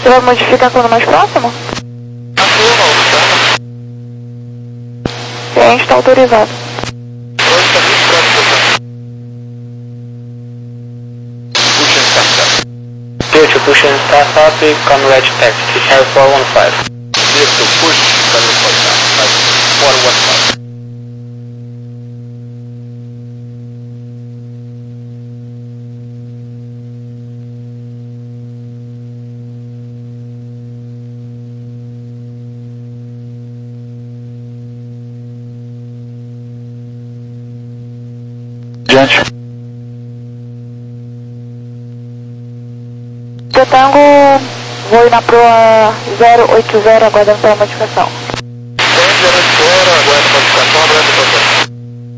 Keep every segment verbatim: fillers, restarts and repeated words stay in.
Você vai modificar quando mais próximo? A turma, Sim, está autorizado. hoje está muito próximo. Puxa, está. Vehicle pushing staff up, Conrad taxi, Harry four one five. Vehicle push, Conrad four one five. Diante. Tango, vou ir na proa zero oito zero, aguardando pela modificação. zero oito zero, aguarda a modificação, aguarda a modificação.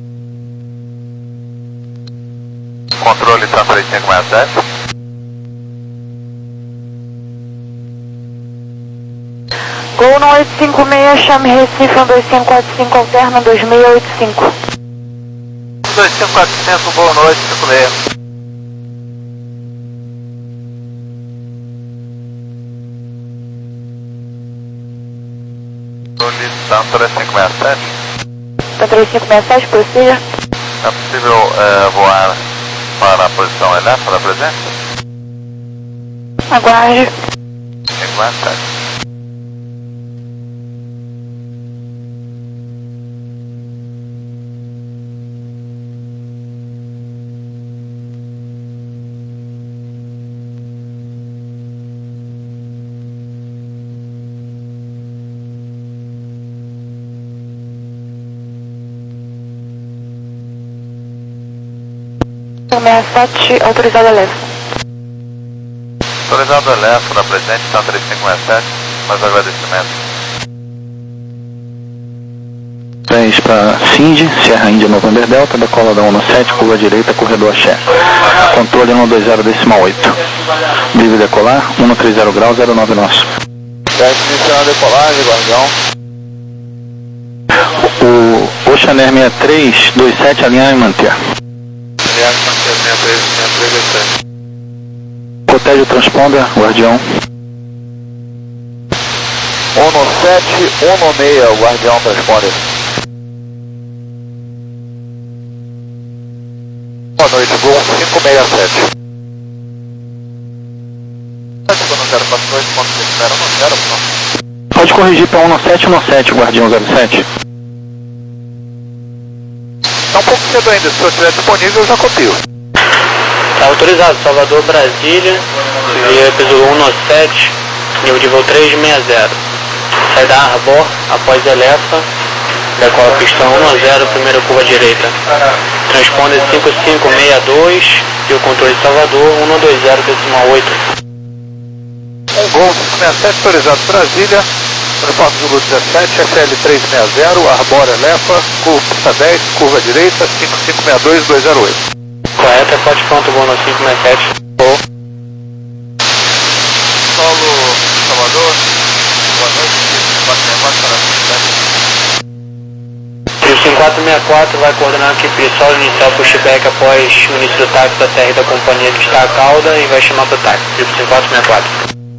Controle está três cinco seis sete. Gol no oito cinco seis, chame Recife, um dois cinco quatro cinco, alterna dois seis oito cinco. dois cinco quatro cinco, boa noite, cinco seis. Solicitando três cinco seis sete. Tá três cinco seis sete, prossiga. É possível é, voar para a posição elétrica da presença? Aguarde. cinco seis sete. seis sete, autorizado a leste. Autorizado elétrico da presente, está três cinco seis sete, mais agradecimentos. três para Cindy, Sierra Índia November Delta, decola da um sete, curva direita, corredor Axé. Controle um dois zero decimal oito. Livre decolar, um três zero grau, zero nove nosso. Teste iniciando a decolagem, guardião. O Ocean Air sessenta e três dois sete, alinhar e manter. Aliás, manter sessenta e três, sessenta e três, sessenta e três. Protege o transponder, guardião. um sete, um seis, o guardião transponder. Boa noite, Gol cinco seis sete. Eu não quero passar dois pontos de espera, não quero, pô. Pode corrigir para um sete um sete, guardião zero sete. Tá um pouco cedo ainda, se eu estiver disponível eu já copio. Tá autorizado, Salvador, Brasília, via piso um sete, nível de voo três seis zero. Sai da Arbor, após Elefa, decola pistão um zero, primeira curva direita. Transponder cinco cinco seis dois e o controle de Salvador, um dois zero decimal oito. Um Gol cinco seis sete, autorizado Brasília, transporte Zulu dezessete, F L três seis zero, Arbor Elefa, curva pista dez, curva direita, cinco cinco seis dois, dois zero oito. Correto, é forte pronto, bom no cinco seis sete. Vou. Solo Salvador, boa noite, quatro seis quatro para cinco quatro seis quatro vai coordenar a equipe solo inicial pushback após o início do táxi da T R da companhia que está a cauda e vai chamar para o táxi, cinco quatro seis quatro.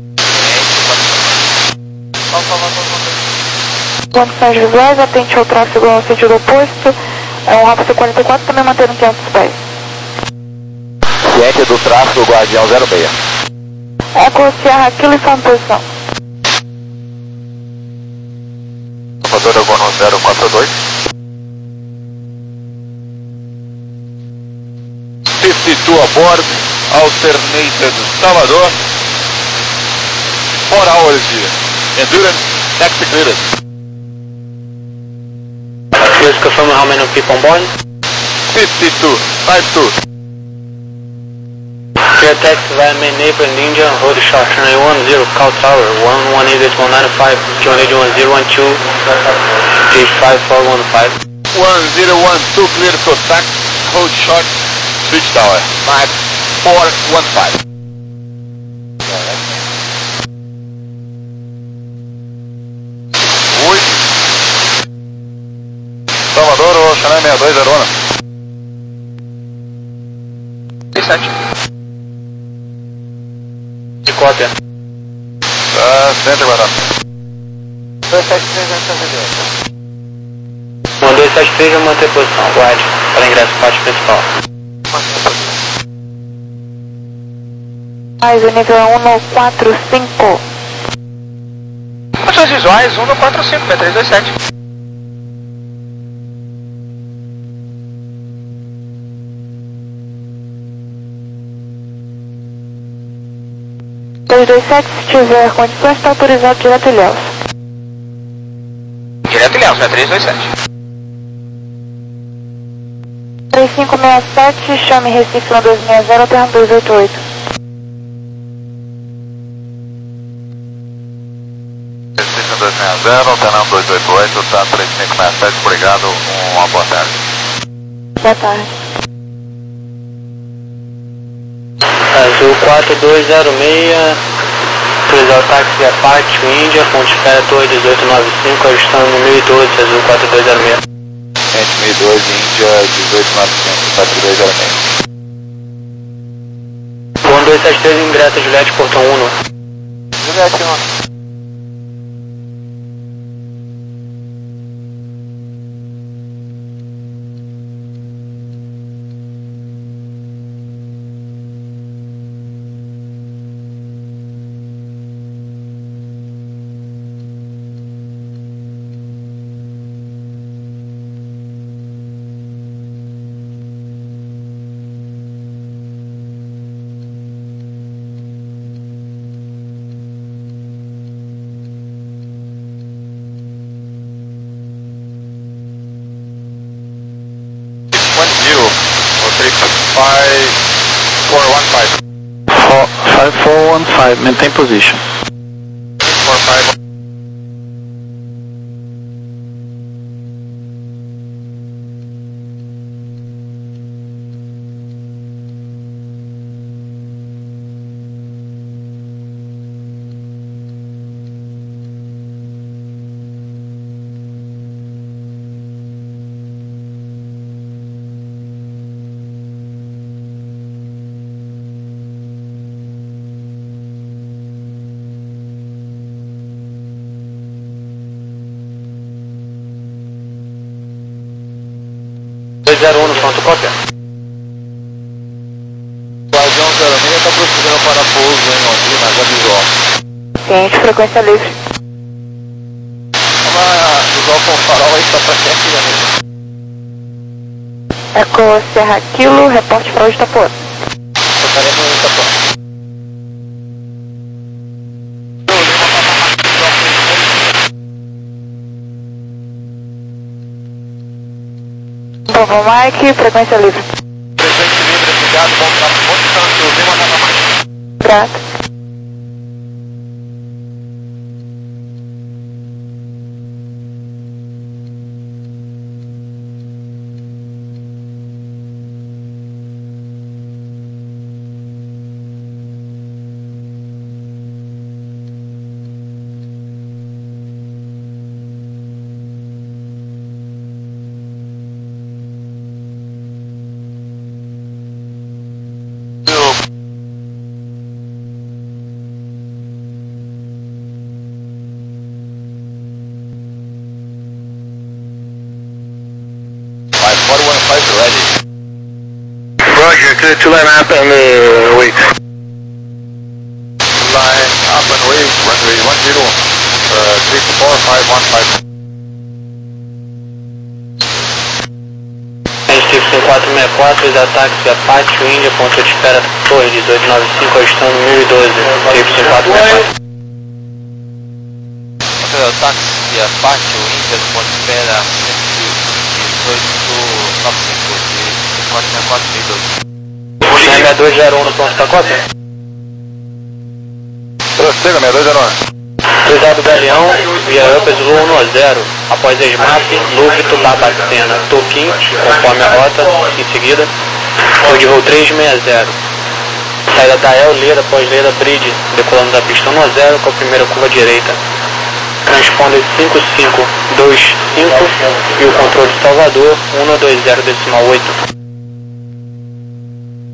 Condições visuais, atente ao tráfego no sentido oposto. É um Rafa C quarenta e quatro, também mantendo quinhentos pés. Ciente do tráfego, guardião zero seis. Eco Sierra Aquilo e sua posição. Motor Agono zero quatro dois. cinquenta e dois aboard, alternated Salvador. four hours de endurance, taxi clearance. Please confirm how many people on board. fifty-two, fifty-two. Clear taxi via main neighbor in India, hold short runway one zero, Cow Tower, one one eight one nine five, join one zero one two, G five four one five. one zero one two clear to taxi, hold short, switch tower, five four one five. Oi. Salvador, o Chanel sessenta e dois, Arona. sete. De cópia. acidente agora. dois sete três vai fazer um dois sete três vai manter posição, aguarde para ingresso parte principal. Mais o nível é um no quatro cinco. Condições visuais, um no quatro cinco, B três dois sete. três dois sete, se tiver condições, está autorizado direto em Ilhéus. Direto Ilhéus, B três dois sete. três cinco seis sete, chame Recife um dois seis zero, terra dois oito oito. Recife um dois seis zero, alternando dois oito oito, tá três cinco seis sete, obrigado, uma boa tarde. Boa tarde. Azul quatro dois zero seis, autorizar o táxi Apache Índia, ponte espera Torre dezoito noventa e cinco, ajustando no mil e doze, Azul quatro dois zero seis. Gente, mil e doze, Índia, dezoito noventa e cinco, quatro dois zero seis. um dois sete três, ingressa Juliette, portão um. Juliette um. five four one five. five four one five, maintain position. four five. dois zero um no ponto, cópia. Guardião zero seis está procedendo para pouso em Londrina, já visual. Ciente, frequência livre. Vamos visual com farol aí, está para quem aqui, amigo? Eco Serra Kilo, reporte farol de Itapuã. Estaremos em Itapuã. Bravo Mike, frequência livre. Frequência livre, obrigado, bom tráfego, bom descanso, vem mandar na mais. Grato. Roger, clear to line up and uh, wait. Line up and wait, runway one zero, uh, three four five one five. Recife quatro seis quatro, os ataques Apache Índia, ponto de espera Torre dezoito noventa e cinco, ajustando mil e doze, Recife quatro seis quatro. O táxi Apache Índia, ponto de espera dezoito noventa e cinco, de quatro seis quatro mil e doze. seis dois zero um no ponto da cópia. Prossiga, seis dois zero um. Cruzado Galeão, via Upper Zulu um a zero, após ESMAP, Lúvito, Barbacena, Toquim, conforme a rota, em seguida, foi de voo três seis zero. Saída da El, Leda, após Leda, Bridge, decolando da pista um a zero com a primeira curva direita. Transponder cinco cinco dois cinco e o controle de Salvador, um dois zero decimal oito.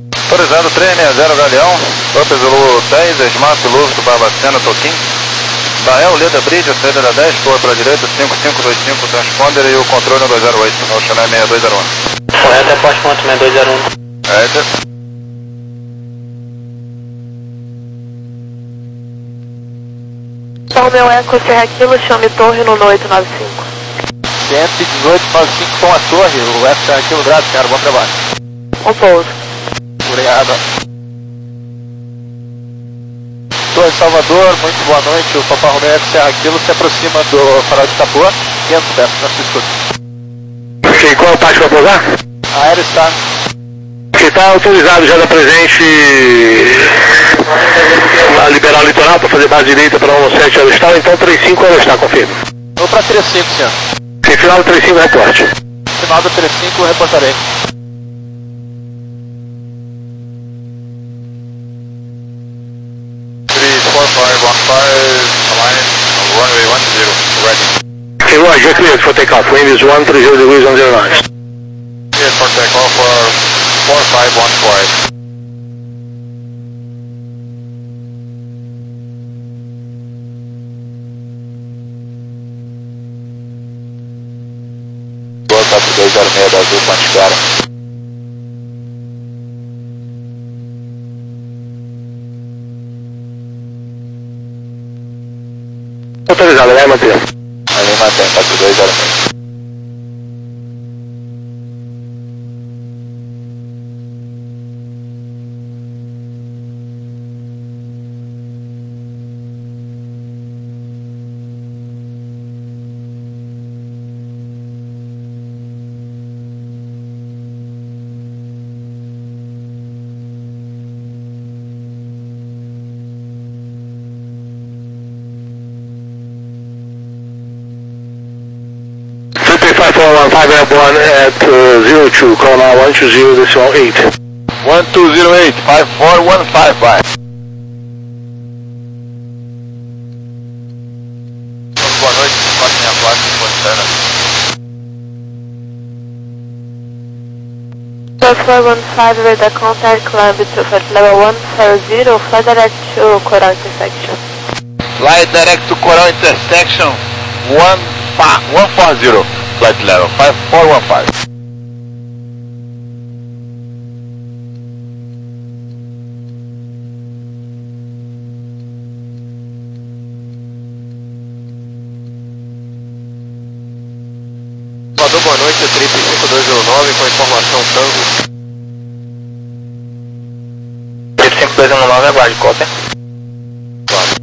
Autorizado três seis zero Galeão, Upper Zulu dez, ESMAP, Lúvito, Barbacena, Toquim. Israel, Leda Bridge, saída da dez, boa para a direita, cinco cinco dois cinco, transponder e o controle no dois zero oito, no Chennai seis dois zero um. Correto, aposto ponto seis dois zero um. É, Então, meu Eco Serra Kilo, chame torre no oito nove cinco. cento e dezoito, nove cinco com a torre, o F Serra Kilo, graças, cara, bom trabalho. Um pouso. Obrigado. Torre Salvador, muito boa noite, o Papa Romeo F Serra Kilo se aproxima do farol de Itapuã, quinhentos metros, na sua escuta. Ok, qual é o táxi para pousar? A aérea está... Que está autorizado já da presente na liberal litoral para fazer base direita para um sete ela está, então três cinco ela está, confirma. Vou para trinta e cinco, senhor. Sem final do três cinco, reporte. Final do trinta e cinco, eu reportarei. três quatro cinco um cinco, align, runway one zero, ready. Okay, Roger, cleared for takeoff. Wind is one three zero degrees on zero nine. Cleared for takeoff for four five one five. quatro dois zero seis da Azul, Quanticara. Autorizado, vai manter. Ali mantém, quatro dois zero seis. five four one five airborne at uh, zero two, call now one two zero decimal eight. one two zero eight, five four one five five. Boa noite, quatro seis quatro, Montana. Plus four one five with the contact climb to flight level one zero zero, fly direct to Coral intersection. Fly direct to Coral intersection, one four zero. Flight level five four one five. Salvador, boa noite, trinta e cinco dois zero nove com informação Tango. trinta e cinco dois zero nove, aguarde, cópia. Claro.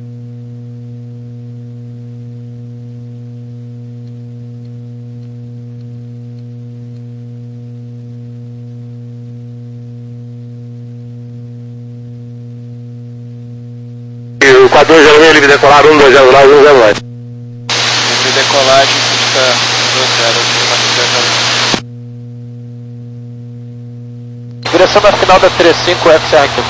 quatro dois zero seis, livre decolar, um dois zero nove, um zero nove. Livre decolagem, pista dois zero, direção na final da trinta e cinco, F C aqui.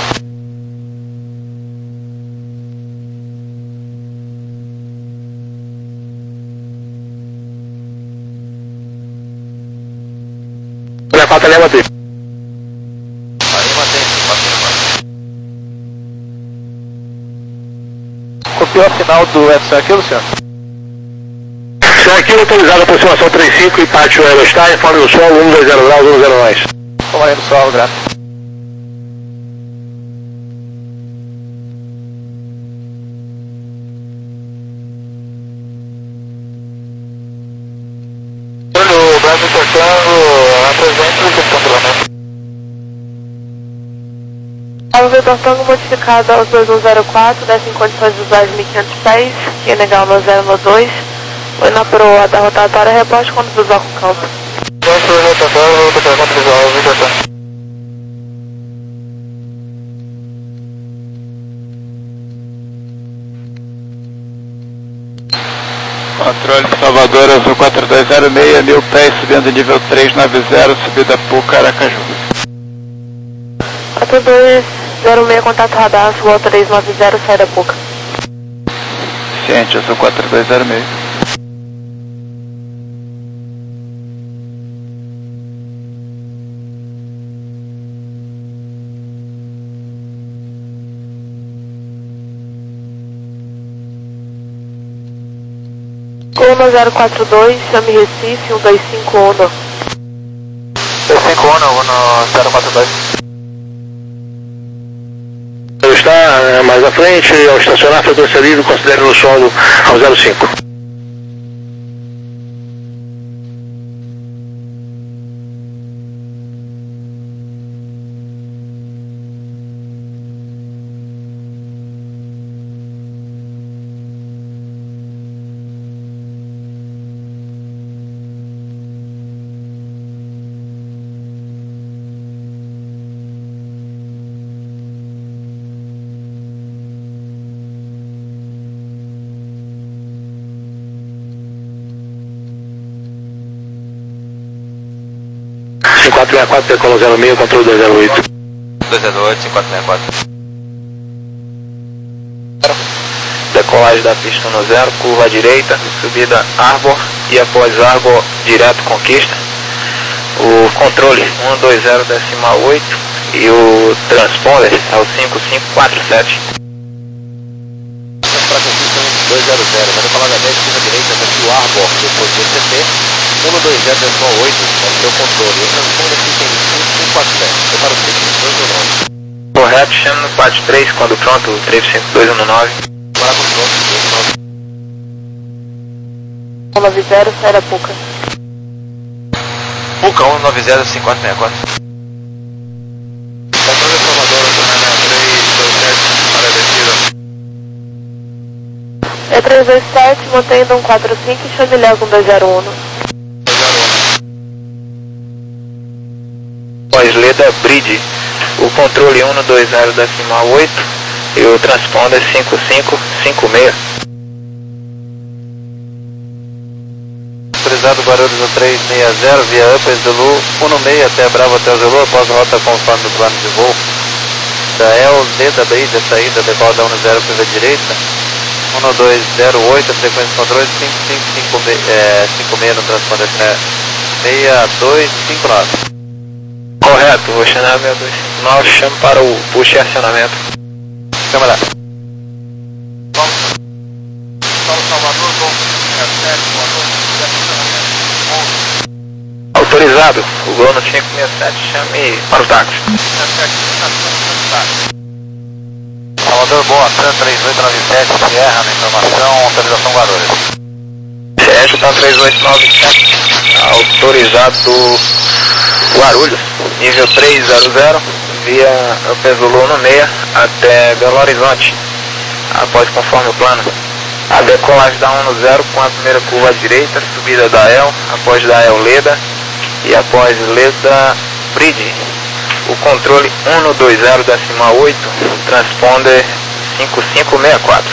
Olha a quatro ali, mantém. Aí mantém, mantém. Copiou a final do F C aquilo, senhor? Se aqui autorizado a aproximação trinta e cinco e pátio Aerostar, informe do solo um dois zero graus, um zero nove. Vamos aí no solo, graças. O Brasil cortando, apresenta o controlamento. Ao Vitor Tango modificado aos dois um zero quatro, desce em condições visuais de mil e quinhentos pés, que é legal no zero um dois. Foi na proa da rotatória, reposte quando visual com campo. Posto rotatório, rotatório visual, Vitor Tango. Controle Salvador, Azul quatro dois zero seis, mil pés, subindo nível três nove zero, subida Puca, Aracaju. quatro dois zero seis, contato radar, Azul três nove zero, saída Puca. Ciente, Azul quatro dois zero seis. Uno zero quatro dois, chame Recife, um dois cinco Uno. dois cinco Uno, Uno zero quatro dois. Está mais à frente, ao estacionar, frequência livre, considere no solo ao zero cinco. cinco quatro seis quatro, decola zero seis, controle dois zero oito. dois zero oito, cinco quatro seis quatro. Decolagem da pista um zero, curva à direita, subida Arbor e após Arbor direto Conquista. O controle um dois zero decimal oito e o transponder é o cinco cinco quatro sete. Para Conquista dois zero zero, vai decolar da dez, curva direita, daqui o Arbor, depois do C T, um dois zero decimal oito, é o seu controle. O transponder aqui tem cinco cinco quatro sete, prepara o cinco cinco dois um nove. Correto, chama no quatro três, quando pronto, três cinco dois um nove. Para com pronto, dois um nove. um nove zero, Sarapuca. Puca um nove zero cinco quatro seis quatro. Controle Salvador, três dois sete, para a descida. É três dois sete, mantendo um quatro cinco e chame Léo com dois zero um. Após Leda Bridge, o controle um dois zero decimal oito e o transponder cinco cinco cinco seis. Autorizado Guarulhos no três seis zero, via Upper Zulu, um seis até Bravo até Zulu, após rota conforme o plano de voo. Da El Leda Bridge, a saída, decola da um zero pela direita. um dois zero oito, frequência de controle cinco cinco cinco seis no transponder seis dois cinco nove. Correto, vou chamar seis dois cinco nove, chamo para o push e acionamento. Chama lá. Paulo Salvador, Gol sessenta e sete, boa noite, Autorizado, o Gol no cinco seis sete, chame para o táxi. Salvador, boa, Tran três oito nove sete, Sierra na informação, autorização Guarulhos. Sérgio, tá três oito nove sete, autorizado Guarulhos, nível três zero zero, via Upezulu no seis até Belo Horizonte, após conforme o plano. A decolagem da um zero com a primeira curva à direita, subida da El, após da El Leda e após Leda Bridge. O controle um dois zero decimal oito, transponder cinco cinco seis quatro.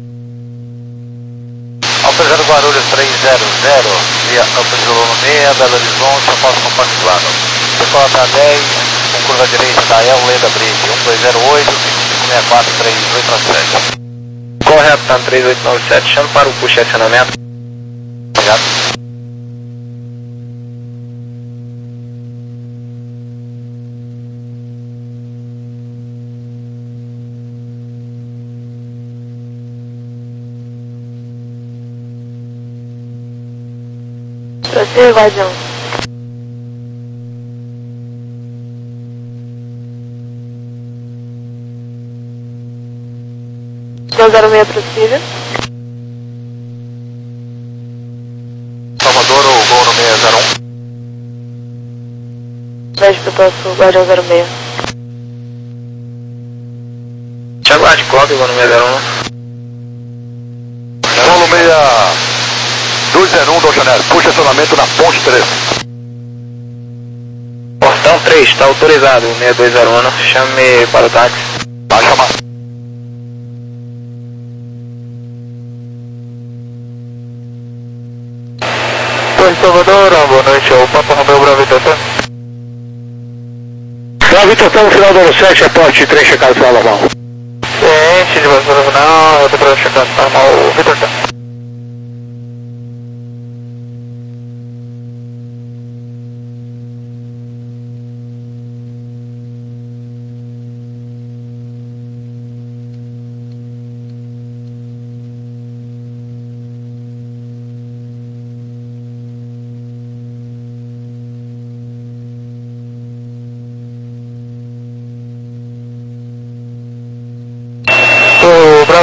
Autorizado Guarulhos três zero zero, via Upezulu no seis, Belo Horizonte, após conforme plano. Decola da dez, com curva direita da El Leda Bridge, um dois zero oito, cinco cinco seis quatro, três oito nove sete. Correto, tá no três oito nove sete, chama para o push e acionamento. Obrigado. Prossiga, Guardião. dois zero seis, prossiga. Salvador, o Gol no seis zero um. dez para o Tosso, Guardião zero seis. Te aguarde, cobre, Gol no seis zero um. Gol no seis dois zero um do Janela, puxa acionamento na ponte três. Portão três, está autorizado, seis dois zero um, chame para o táxi. Vai chamar. Oi, Salvador, boa noite, o Papa Romeu Bravo Vitor. Bravo Vitor, no final do ano sete, aporte trem checado final normal. Ciente de vazão final, eu tô para checar normal, Vitor.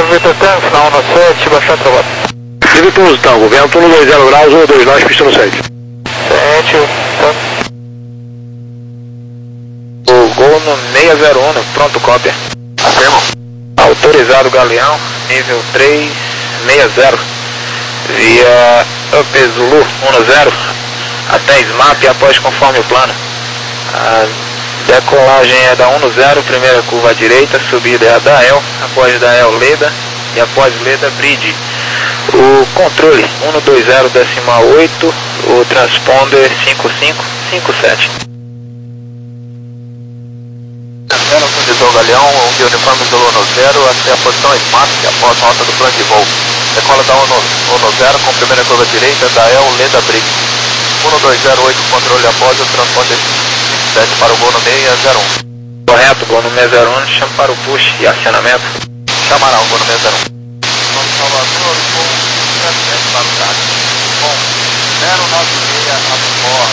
Vitor Tango, final um sete, baixar a rota. Livre Pouso Tango, vento um dois zero graus, um dois nove, pista no sete. sete, Tango. O gol no seis zero um, pronto, cópia. Afirmo. Autorizado Galeão, nível três seis zero. Via Up Zulu um zero até S M A P após conforme o plano. A decolagem é da um zero, primeira curva à direita, subida é a da El, após da El Leda e após Leda Bridge. O controle um dois zero decimal oito, o transponder cinco cinco cinco sete. Autorizou Galeão, um de uniforme Zulu no zero até a posição S M A P após rota do plano de voo. Decola da um zero com primeira curva direita da El Leda Bridge. um dois zero oito, controle após o transponder cinco sete para o gol no seis zero um. Correto, gol no seis zero um, chama para o push e acionamento. Chamará o gol no seis zero um. Salvador, com sete sete para o táxi. Com zero nove seis a bordo.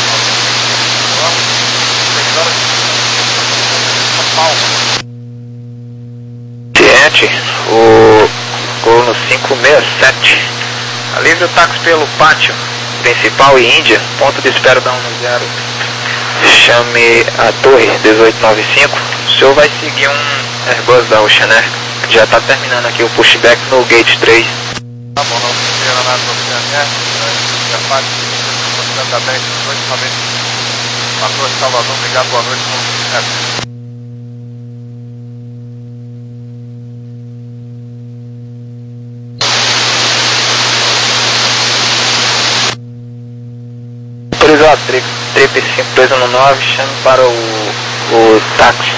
Ciente, o gol no cinco seis sete. Alivre o táxi pelo pátio principal e Índia, ponto de espera da um zero. Chame a torre dezoito noventa e cinco. O senhor vai seguir um Airbus da Ocean Air. Já está terminando aqui o pushback no gate três. Tá bom, não precisa nada do Ocean Air. Já faz da dez, dezoito noventa e cinco. Passou de Salvador, obrigado, boa noite. Autorizado, trip cinco dois um nove, chame para o, o táxi.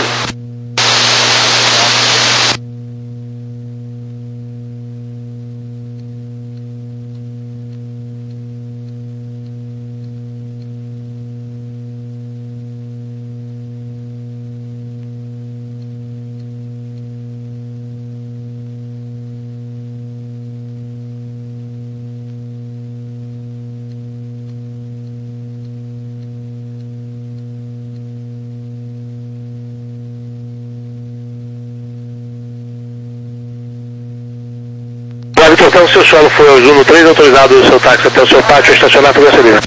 Então, o seu solo foi ao Zulu três, autorizado o seu táxi até o seu pátio estacionar para a gasolina.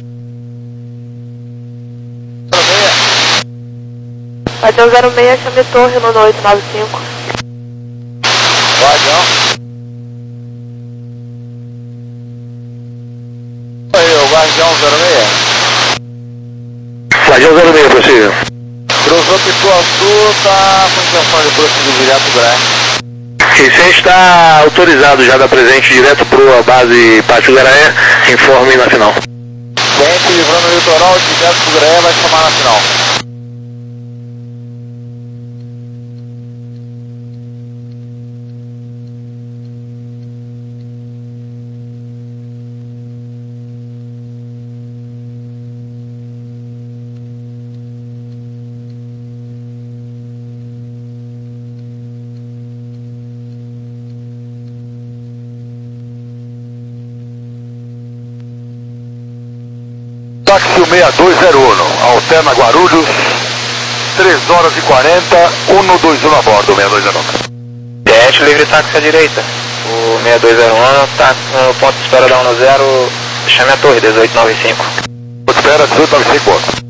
Guardião zero seis, chame torre no oito nove cinco. Guardião. Oi, o Guardião zero seis. Guardião zero seis, possível. Cruzou Pituaçu, tá com intenção de prosseguir direto do Gré. Vicente está autorizado já da presente direto para a base Pátio Garaé, informe na final. Vente livrando o litoral, direto para o Garaé, vai chamar na final. Táxi seis dois zero um, alterna Guarulhos, três horas e quarenta, um dois um a bordo, seis dois zero um. Ciente, livre táxi à direita. O seis dois zero um está no ponto de espera da um zero, chame a torre dezoito noventa e cinco. Ponto de espera dezoito noventa e cinco.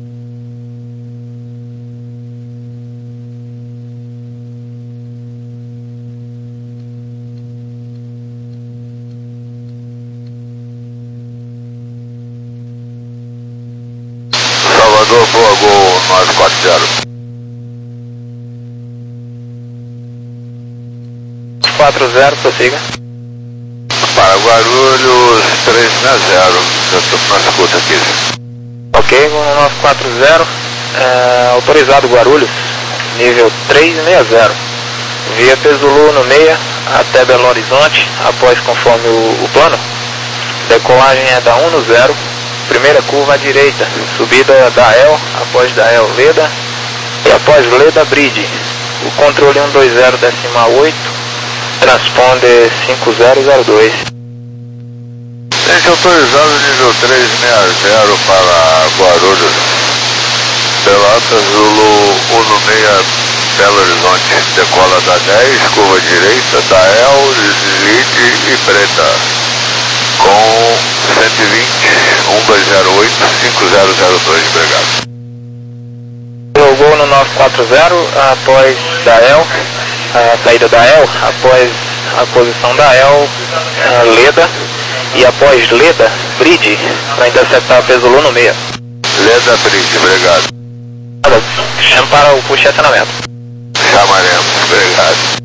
Salvador, boa, gol nove quatro zero. quatro zero, prossiga. Para Guarulhos, três zero. Já estou na escuta aqui. Ok, gol nove quatro zero. É, autorizado Guarulhos, nível três seis zero. Via Zulu no seis até Belo Horizonte, após conforme o, o plano. Decolagem é da um zero. Primeira curva à direita, subida da El, após da El Leda e após Leda Bridge. O controle um dois zero decimal oito, transponder cinco zero zero dois. Gente, autorizado nível três seis zero para Guarulhos, Pelotas, Zulu um seis Belo Horizonte, decola da dez, curva direita, Dael, Lide e Preta, com cento e vinte, um dois zero oito, cinco zero zero dois, obrigado. Gol no nove quatro zero, após Dael, a saída da El, após a posição da El, a Leda, e após Leda, Bride, para interceptar a Zulu no meio. Leda, Bride, obrigado. Chama para o puxar acionamento. Chamaremos, obrigado.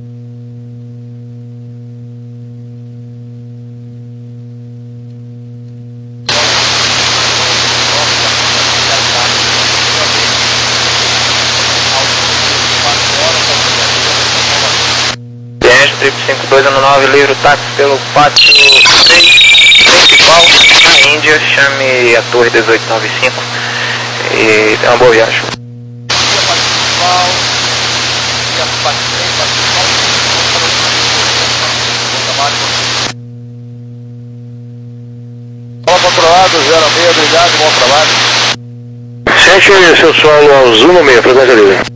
triplo cinco dois um nove, livre táxi pelo pátio três, principal, na Índia, chame a torre dezoito noventa e cinco e é uma boa viagem. Bola controlado, zero seis, obrigado, bom trabalho. Sete, seu solo ao Zuno meio, frequência livre.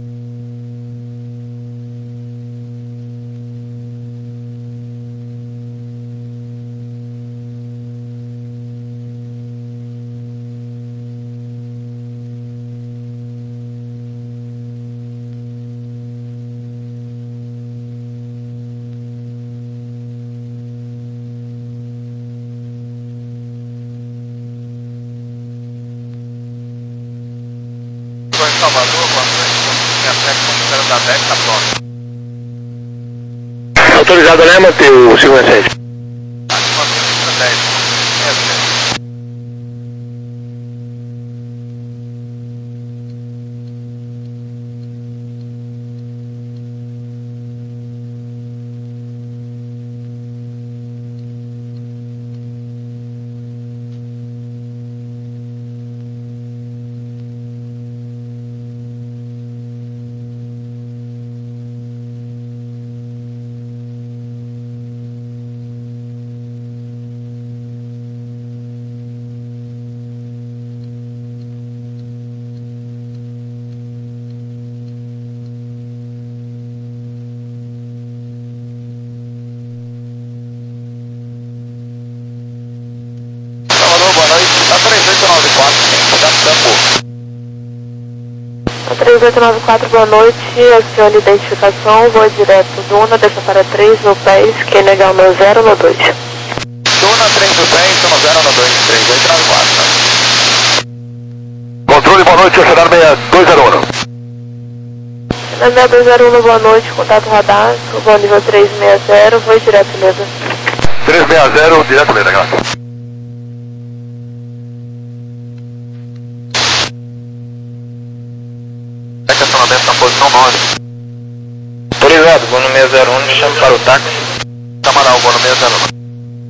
Salvador, quando a sete da dez, tá pronto. Autorizado, né, Matheus? cinco sete. três oito nove quatro, boa noite, acione identificação, voo direto Duna, desça para três no pés, que é legal no zero no dois. Duna três no pés, no zero no dois, três oito nove quatro. Controle, boa noite, oceano seis dois zero um. seis dois zero um, boa noite, contato radar, voo nível três seis zero, voo direto Leda. três seis zero, direto Leda, graças. Estacionamento na posição nove. Autorizado, voo no seis zero um, me chama para o táxi. Camarão, voo no seis zero um.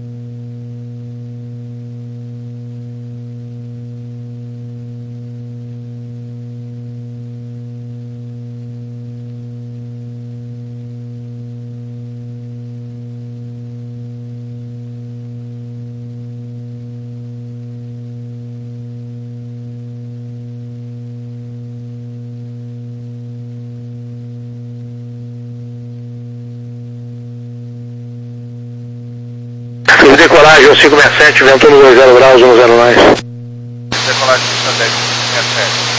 Decolagem cinco seis sete, ventando dois zero graus, um zero mais. Decolagem cinco seis sete.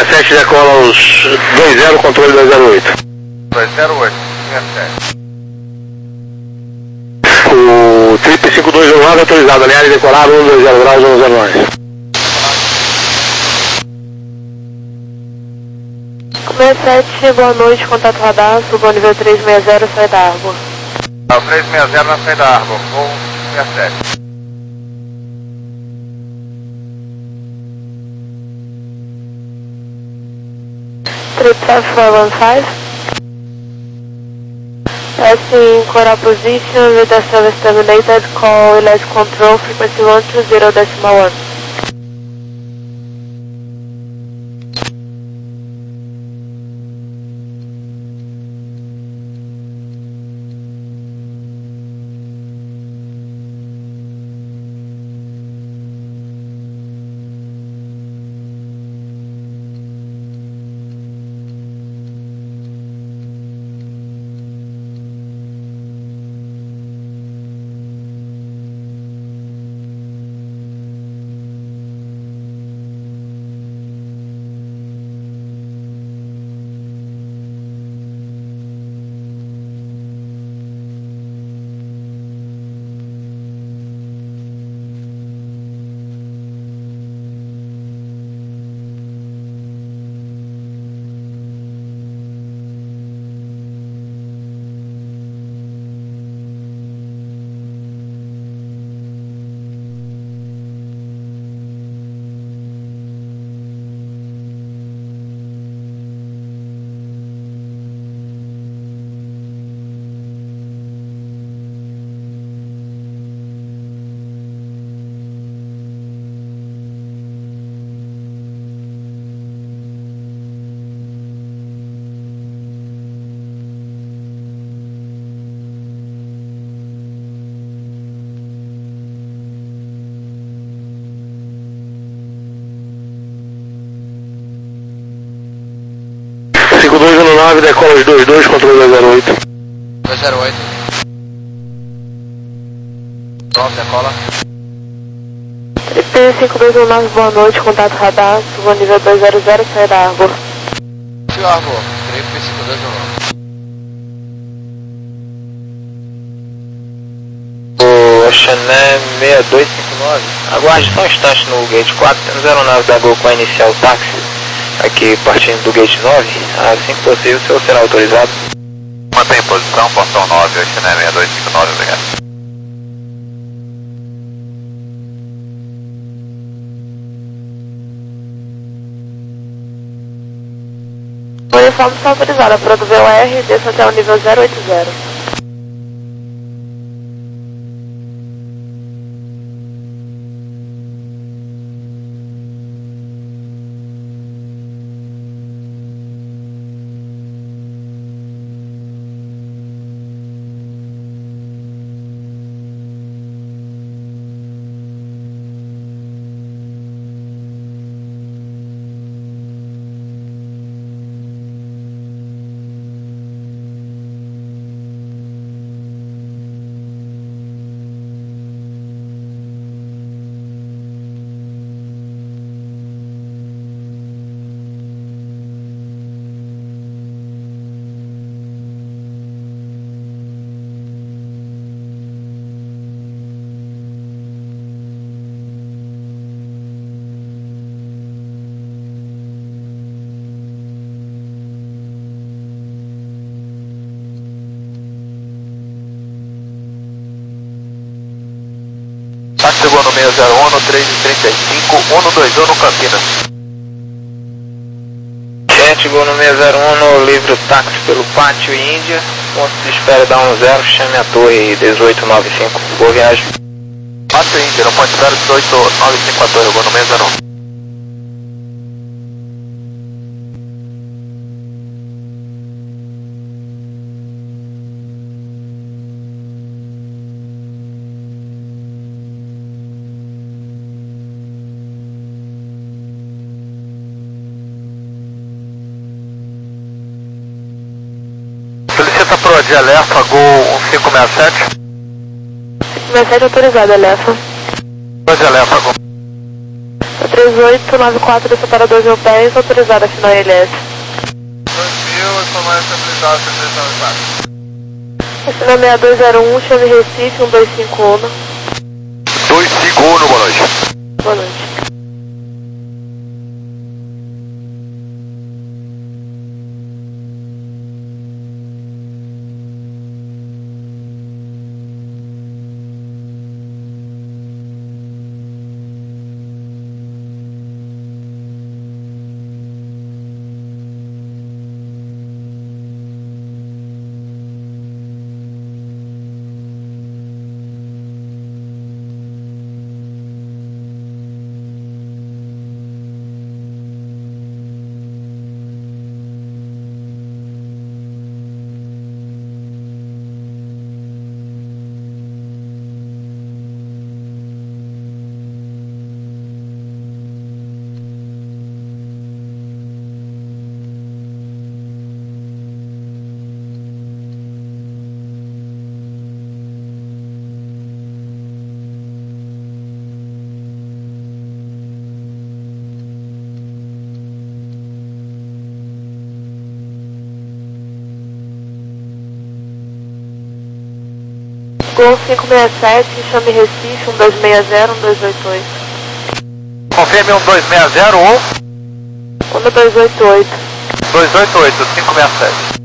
sete decola aos dois zero, controle dois zero oito. dois zero oito, cinco sete. O Trip cinco dois um nove autorizado, alinhar e decolar um dois zero graus, um zero nove. sete sete, boa noite, contato radar, suba ao nível três seis zero, sai da Arbor. Tá, três seis zero na saída da Arbor, voo sessenta e sete. Trip five four one five. Passing Cora position, with the service terminated, call Elias Control, frequency one two zero decimal one. cinco dois um nove, decola os dois dois, controle dois zero oito. dois zero oito. Pronto, decola. Trip cinco dois um nove, boa noite, contato radar, suba ao nível dois zero zero, sai da Arbor. Tio Arbor, Trip cinco dois um nove. O Xané seis dois cinco nove, aguarde só um instante no gate quatro, temos zero nove da Gol com a inicial táxi, aqui partindo do gate nove, assim que possível o senhor será autorizado. Mantém posição, portão nove, Xané seis dois cinco nove, obrigado. O uniforme está autorizado para do V O R, desça até o nível zero oito zero. Táxi chegou no seis zero um, no três trinta e cinco, um dois um no Campinas. Gente, chegou no seis zero um no livre táxi pelo Pátio Índia, ponto de espera da um zero, chame a torre dezoito noventa e cinco, boa viagem. Pátio Índia, no ponto de espera dezoito noventa e cinco a torre, chegou no seis zero um. Solicita pro de Alefa, Gol um cinco seis sete. cinco seis sete autorizado, Alefa. Pro de Alefa, Gol. três oito nove quatro, desceu para dois mil pés, autorizada a final I L S. dois mil, informação estabilizada, três oito nove quatro. Assina seis dois zero um, chame Recife, um dois cinco um. dois cinco um, boa noite. Boa noite. Gol cinco seis sete, chame Recife, um dois seis zero, um dois oito oito. Confirme um dois seis zero ou? um dois oito oito. dois oito oito, cinco seis sete.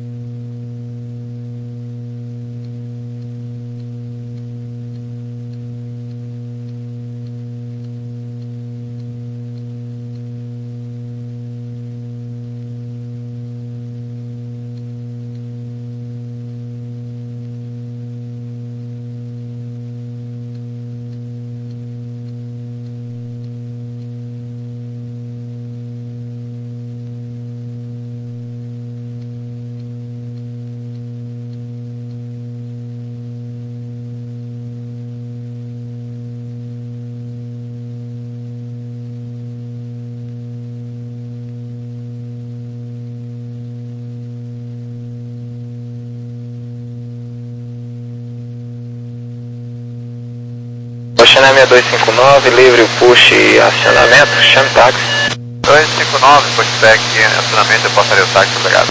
Oceana seis dois cinco nove, livre o push e acionamento, chame táxi. dois cinco nove, pushback, acionamento, eu passaria o táxi, obrigado.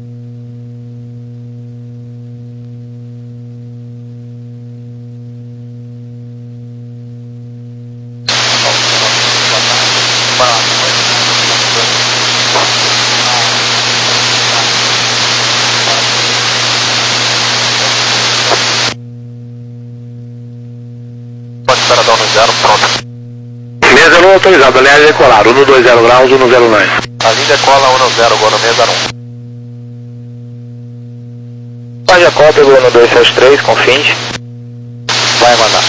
Para dar um zero, pronto. Mesa não autorizada, aliás decolar, um dois zero graus, um zero nove. A linha decola um zero, agora no mesa um. Pode a cópia, pegou no dois sete três, com fins. Vai mandar.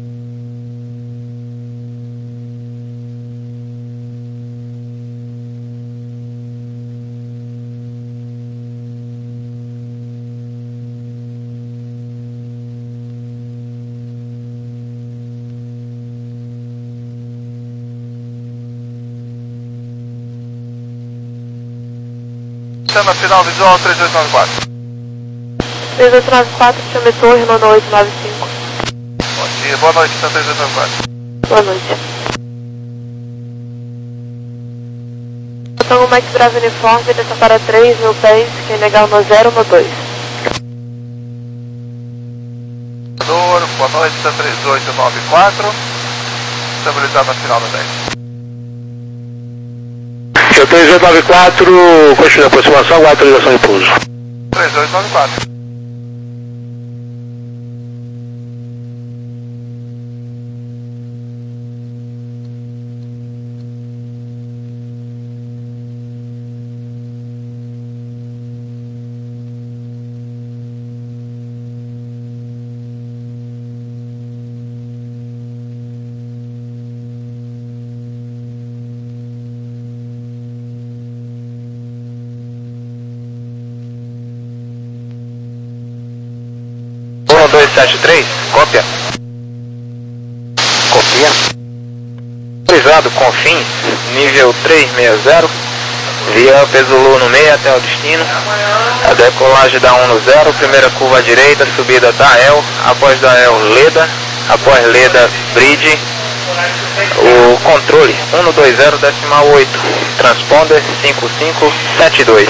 Chama final visual três oito nove quatro. três oito nove quatro, chame Torre, nono oito nove cinco. Bom dia, boa noite, três oito nove quatro. Boa noite. Então o Max Bravo Uniforme, desça para três mil pés, quem negar no zero, no dois. Boa noite, três oito nove quatro. Estabilizado na final da dez. três oito nove quatro, continua a aproximação, aguarda autorização de pouso. três oito nove quatro. dois sete três, cópia. Copia. Autorizado com fins, nível três seis zero, via Pesolô no meio até o destino. A decolagem da um no zero, primeira curva à direita, subida da El, após da El Leda, após Leda Bridge, O controle um dois zero decimal oito, transponder cinco cinco sete dois.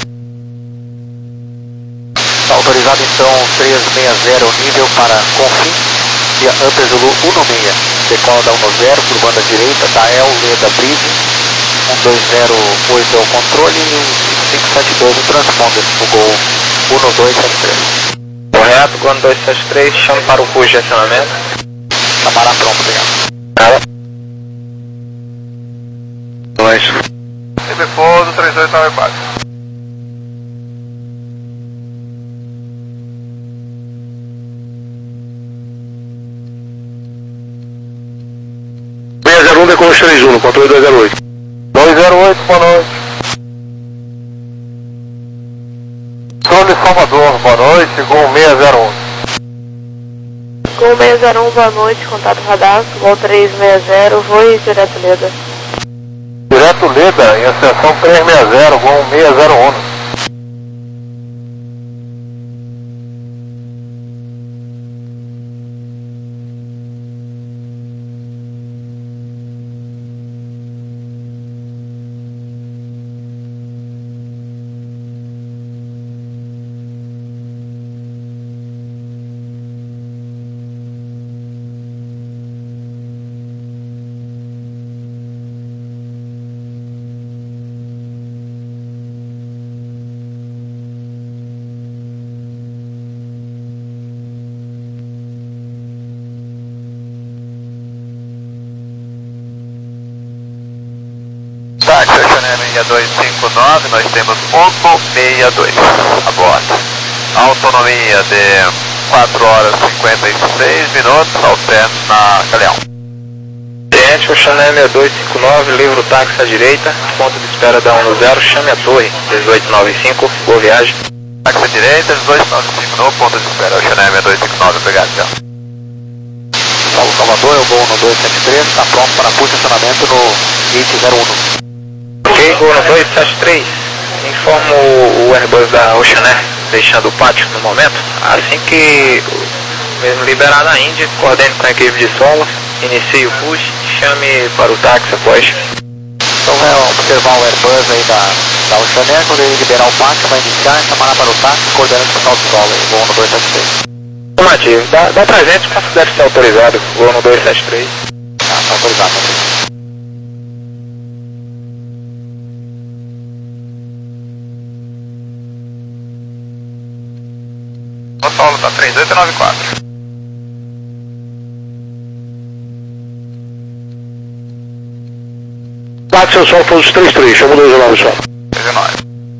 Está autorizado então três seis zero nível para Confim, via Upper Zulu um seis, decola da um zero por banda direita, da El Leda Brise, um dois zero oito é o controle e o cinco cinco sete dois o transponder, o Gol um dois sete três. Correto, Gol um dois sete três, chame para o push de acionamento. Camará pronto, obrigado. Dois. C B Pouso três oito nove quatro. seis zero um decola três um, controle dois zero oito. dois zero oito, boa noite. Controle Salvador, boa noite, Gol seis zero um. Gol seis zero um, boa noite, contato radar, Gol três seis zero, voo direto Leda. Direto Leda, em ascensão três seis zero, Gol seis zero um. Táxi seis dois cinco nove, nós temos ponto sessenta e dois a bordo. Autonomia de quatro horas e cinquenta e seis minutos, ao pé na Galeão. Cliente, Oceané seis dois cinco nove, livre o táxi à direita, ponto de espera da um zero, chame a torre, dezoito noventa e cinco, boa viagem. Táxi à direita, dezoito noventa e cinco no ponto de espera, Oceané seis dois cinco nove, obrigado, tchau. Paulo Salvador, é o Gol um dois sete três, está pronto para posicionamento no gate zero um. Ok, Gol um dois sete três, informo o, o Airbus da Oceané, deixando o pátio no momento. Assim que mesmo liberar na Índia, coordene com a equipe de solo, inicie o push, chame para o táxi após. Então é observar o Airbus aí da, da Oceané, quando ele liberar o pátio, vai iniciar e chamar para o táxi, coordenando com o salto solo, aí, Gol um dois sete três. Afirmativo, dá, dá pra gente, considere ser autorizado, Gol um dois sete três. Tá, tá autorizado. O solo tá três oito nove quatro. Táxi, seu sol, pouso três três, chama o dois nove só. três nove.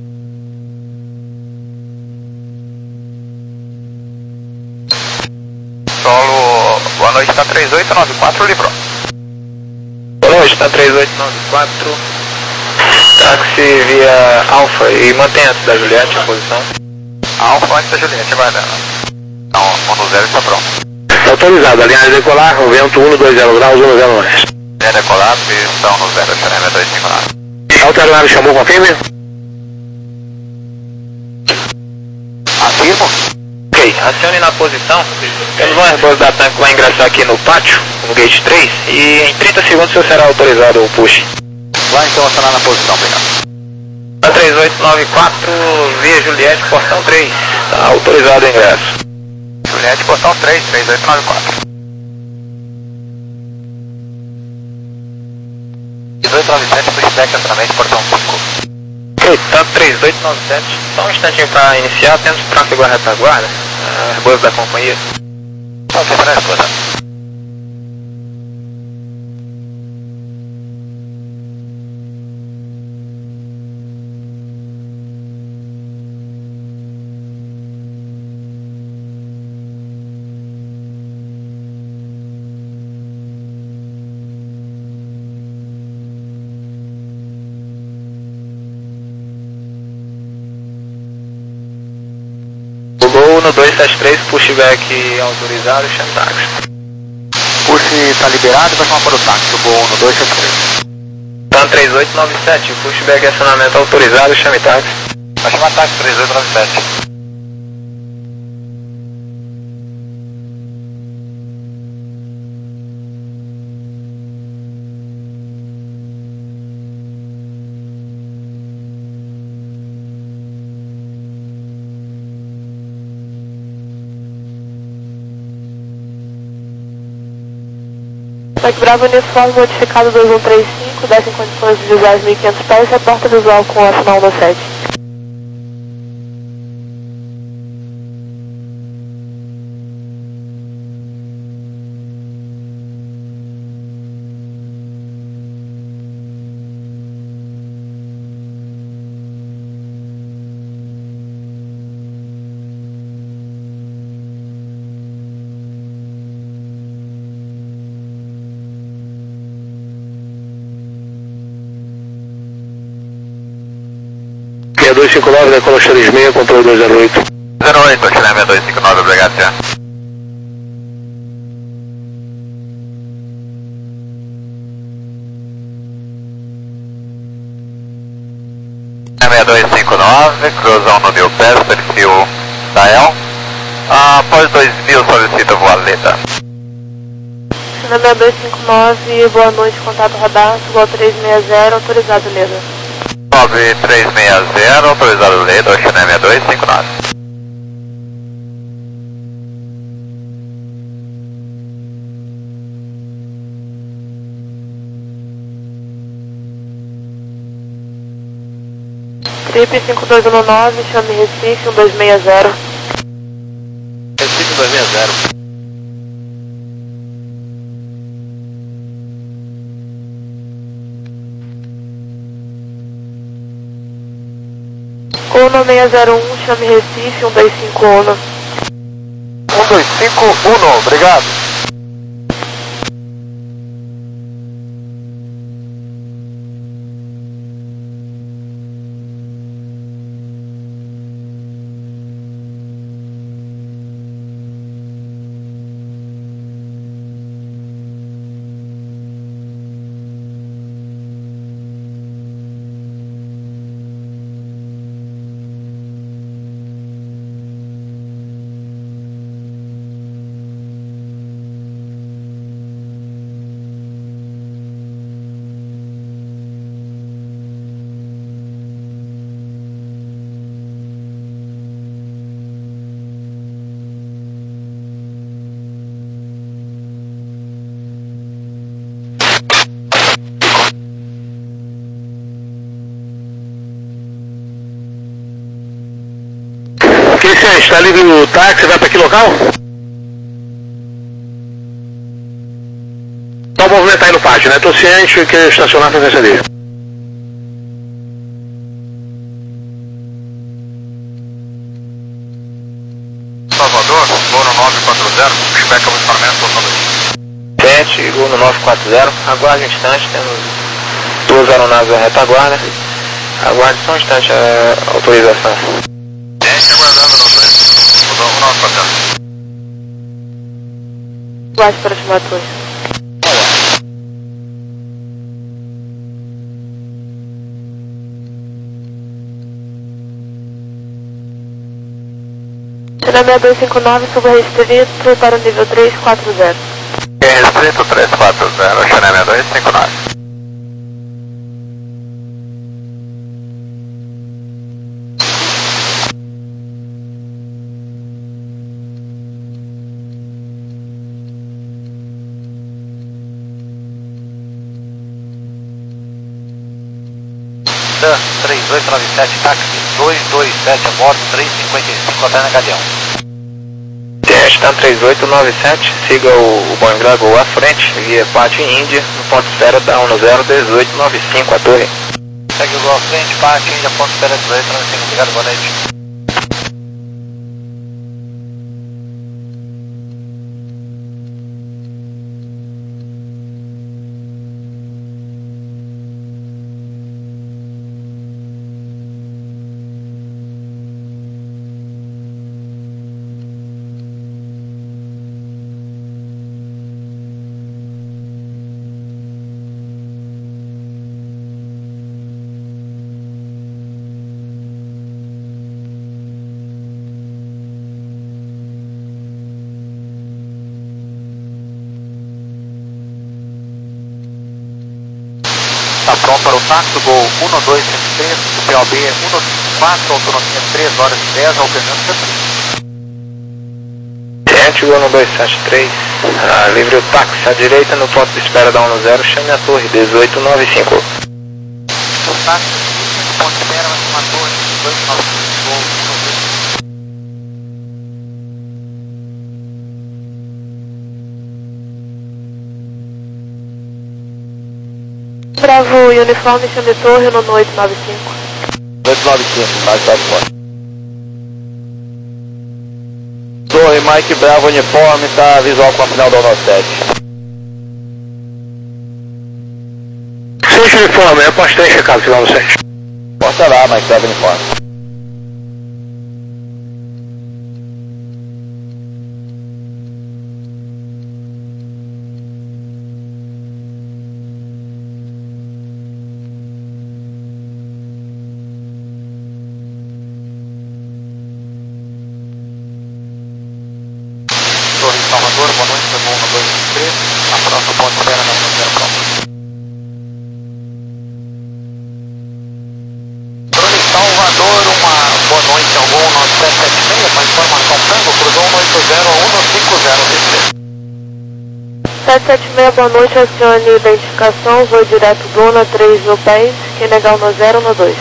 Solo, boa noite, tá três oito nove quatro, livrou. Boa noite, tá três oito nove quatro, táxi via Alfa e mantenha antes da Juliette a posição. Alfa antes da Juliette, vai dando. Então, ponto zero está pronto. Tá autorizado, a linha de decolar, o vento um dois zero graus, um zero mais. Linha decolar, pistão no zero, Oceané dois cinco nove. Alternário chamou, confirme? Afirmo. Ok, acione na posição. Temos um Airbus da TAM que vai ingressar aqui no pátio, no gate três, e em trinta segundos você será autorizado o push. Vai então acionar na posição, obrigado. três oito nove quatro, via Juliette, portão três, está autorizado o ingresso. Juliette, portão três, três oito nove quatro. dezoito nove sete, pushback acionamento, portão cinco. Ok, tá três oito nove sete, só um instantinho para iniciar, temos tráfego à retaguarda, Airbus da companhia. Ok, para a resposta. Gol no dois sete três, pushback autorizado, chame táxi. Push está liberado e vai chamar para o táxi, o Gol no dois sete três. TAM três oito nove sete, pushback acionamento autorizado, chame táxi. Vai chamar táxi três oito nove sete. Mike Bravo, uniforme modificado dois um três cinco, desce em condições de visuais mil e quinhentos pés, reporta visual com a final da sete. dois cinco nove, decola X três seis, controle dois zero oito. zero oito, Xereme dois cinco nove, obrigado, senhor. Xereme dois cinco nove, cruzão no mil pés, perfil Dael. Ah, após dois mil, solicita voaleta. Xereme dois cinco nove, boa noite, contato radar, igual três seis zero, autorizado, Leda. nove três seis zero, autorizado Leda, Xereme dois cinco nove. Trip cinco dois um nove, chame Recife um dois seis zero. Recife um dois seis zero. Uno seis zero um, chame Recife um dois cinco um. um dois cinco um, obrigado. Vicente, está livre o táxi, vai para que local? Só movimentar aí no pátio, né? Estou ciente que estacionar a frequência dele. Salvador, Gol no nove quatro zero, feedback ao posicionamento total. sete, Gol no nove quatro zero, aguarde um instante, temos duas aeronaves à retaguarda. Aguarde só um instante a autorização. Gente, aguardando no dois. Gol no nove quatro zero. Guarde para os matores. Xereme dois cinco nove, suba restrito para o nível três quatro zero. Restrito três quatro zero, Xereme dois cinco nove. três oito nove sete, táxi dois dois sete, a bordo três cinquenta e cinco, até na Galeão. Teste TAM três oito nove sete, siga o, o Boeing Gol à frente, via Pátio Índia, no ponto espera da um zero um oito nove cinco, a torre. Segue o Gol à frente, Pátio Índia, ponto espera dezoito nove cinco, obrigado, boa noite. Está pronto para o táxi, Gol um dois cinco três, P O B um cinco quatro, autonomia três horas e dez, alcançando o Gente, Michigan um dois sete três, ah, livre o táxi à direita no ponto de espera da um zero, chame a torre dezoito nove cinco. O táxi no ponto de espera vai chamar a torre dezoito nove cinco. Bravo, uniforme, chame torre no oito nove cinco. oito nove cinco, mais tarde fora. Torre, Mike Bravo, uniforme, tá visual com a final da um sete. Seja uniforme, é postei checado, final do sete. Posta lá, Mike Bravo, uniforme. Torre Salvador, boa noite, foi bom um dois três, na próxima ponte de espera na um zero pronto. Torre Salvador, uma boa noite, algum nove sete sete seis, para informação Tango, cruzou um oito zero a um cinco zero três. sete sete seis, boa noite, acione identificação, voo direto Duna, três mil pés, quem negar no zero no dois.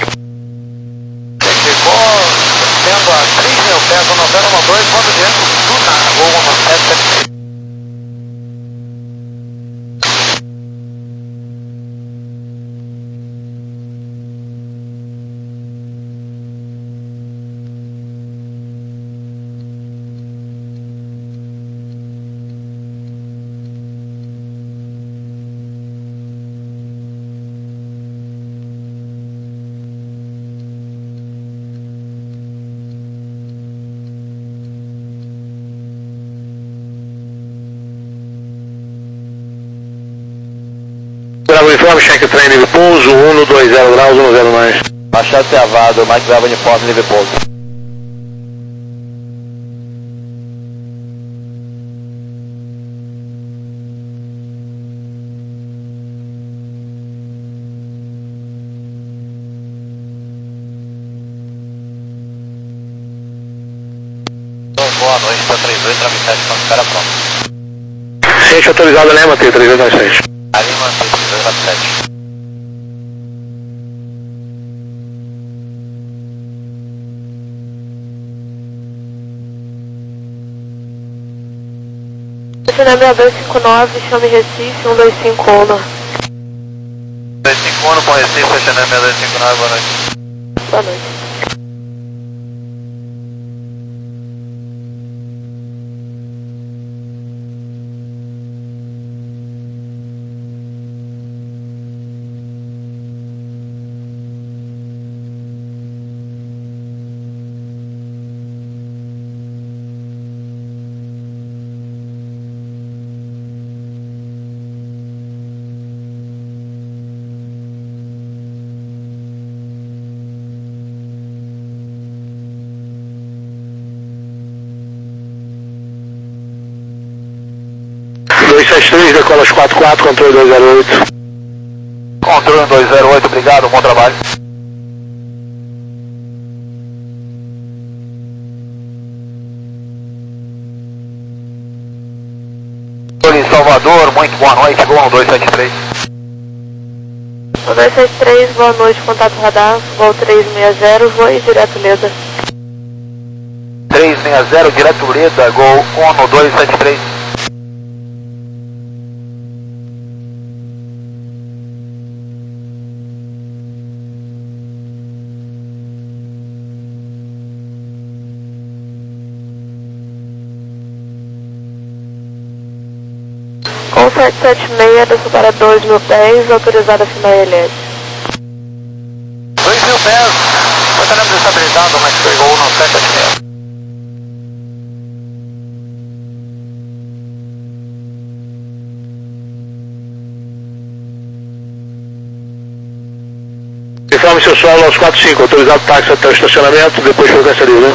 Chegou tendo a três mil pés, no zero no dois, voando direto Duna, voo um sete sete seis. Bravo uniforme, cheque trem, nível pouso, um no dois zero graus, um no zero mais. Machado travado, Mike Bravo uniforme, nível pouso. Boa noite, tá três dois, trave sete, com espera pronto. Ciente autorizado, Lema, T três dois nove sete. Ali mantém três dois nove sete. Estacionamento dois cinco nove, chame Recife, um dois cinco um. dois cinco um com Recife, estacionamento dois cinco nove, boa noite. Boa noite. dois sete três, decola os quatro quatro, controle dois zero oito. Controle dois zero oito, obrigado, bom trabalho. Em Salvador, muito boa noite, voo dois sete três. dois sete três, boa noite, contato radar, voo três seis zero, voo direto Leda. três seis zero, direto Leda, gol um no dois sete três. Com sete sete seis, desço para dois mil pés, autorizada a final L S. dois mil pés, batalhamos estabilizado, mas pegou no sete sete seis. Informe seu solo aos quatro cinco, autorizado táxi até o estacionamento, depois frequência livre.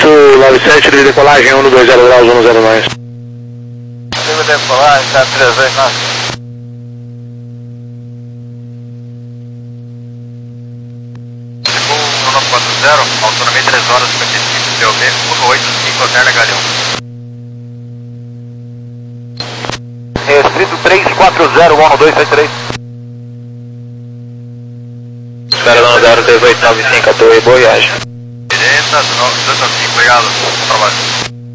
oito nove sete, livre decolagem um dois zero graus, um zero nove. Livre decolagem, tá três oito nove. um nove quatro zero, autonomia três horas, cinquenta e cinco C O B, um oito cinco, alterna Galeão. Restrito três quatro zero, um dois sete três. Espera não, zero dois oito nove cinco, atua e boa viagem. Direita, dois nove cinco, obrigado, bom trabalho.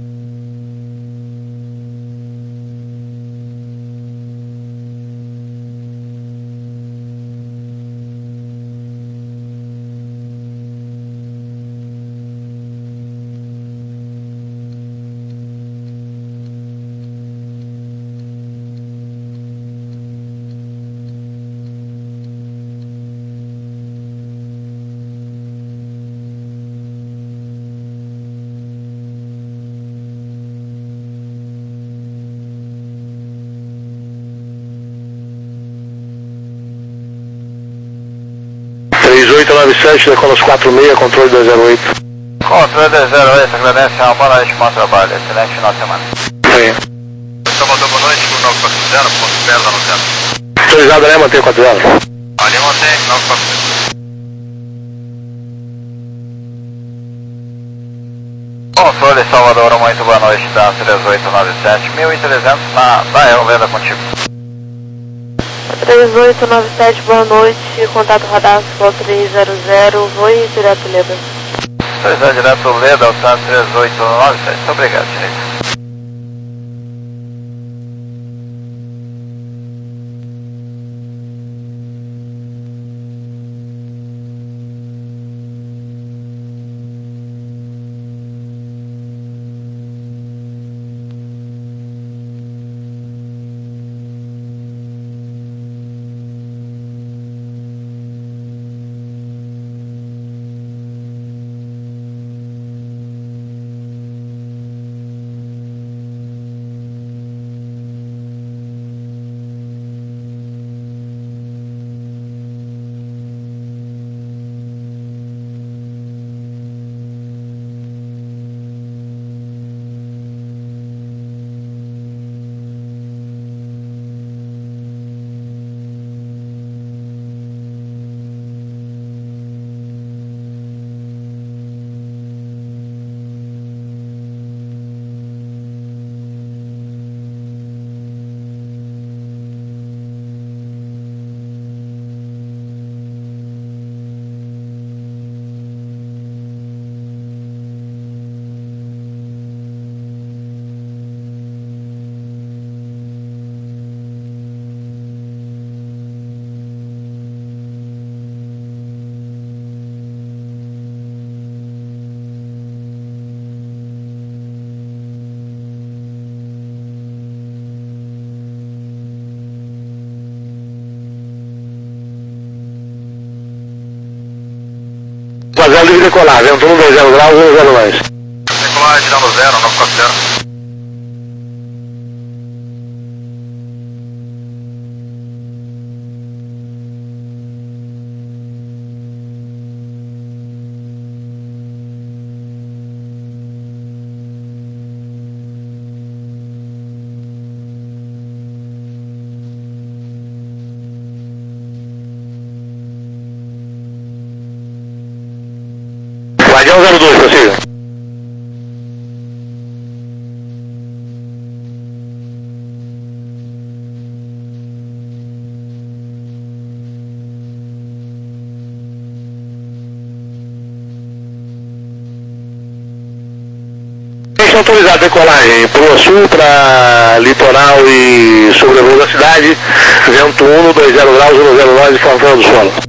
três oito nove sete, decola quatro seis, controle dois zero oito. Controle dois zero oito, agradece a boa noite, bom trabalho, excelente final de semana. Sim. Salvador, boa noite, nove quatro zero, ponto zero, no zero. Autorizado, né? Mantém quatro zero. Ali mantém, nove quatro zero. Controle Salvador, muito boa noite, tá? três oito nove sete, mil e trezentos na Bael, venda contigo. três oito nove sete, boa noite, contato radar três zero zero, voe direto Leda. três zero direto Leda, alçado três oito nove sete, muito obrigado, direito. Fazer livre decolar, ventou no dois zero graus, um zero mais. Decolagem, dando zero, nove quatro zero. Guardião zero dois, prossiga. Deixa autorizado decolagem para sul, para litoral e sobrevoo da cidade, vento um, dois zero graus, um zero nove, fronteira do solo.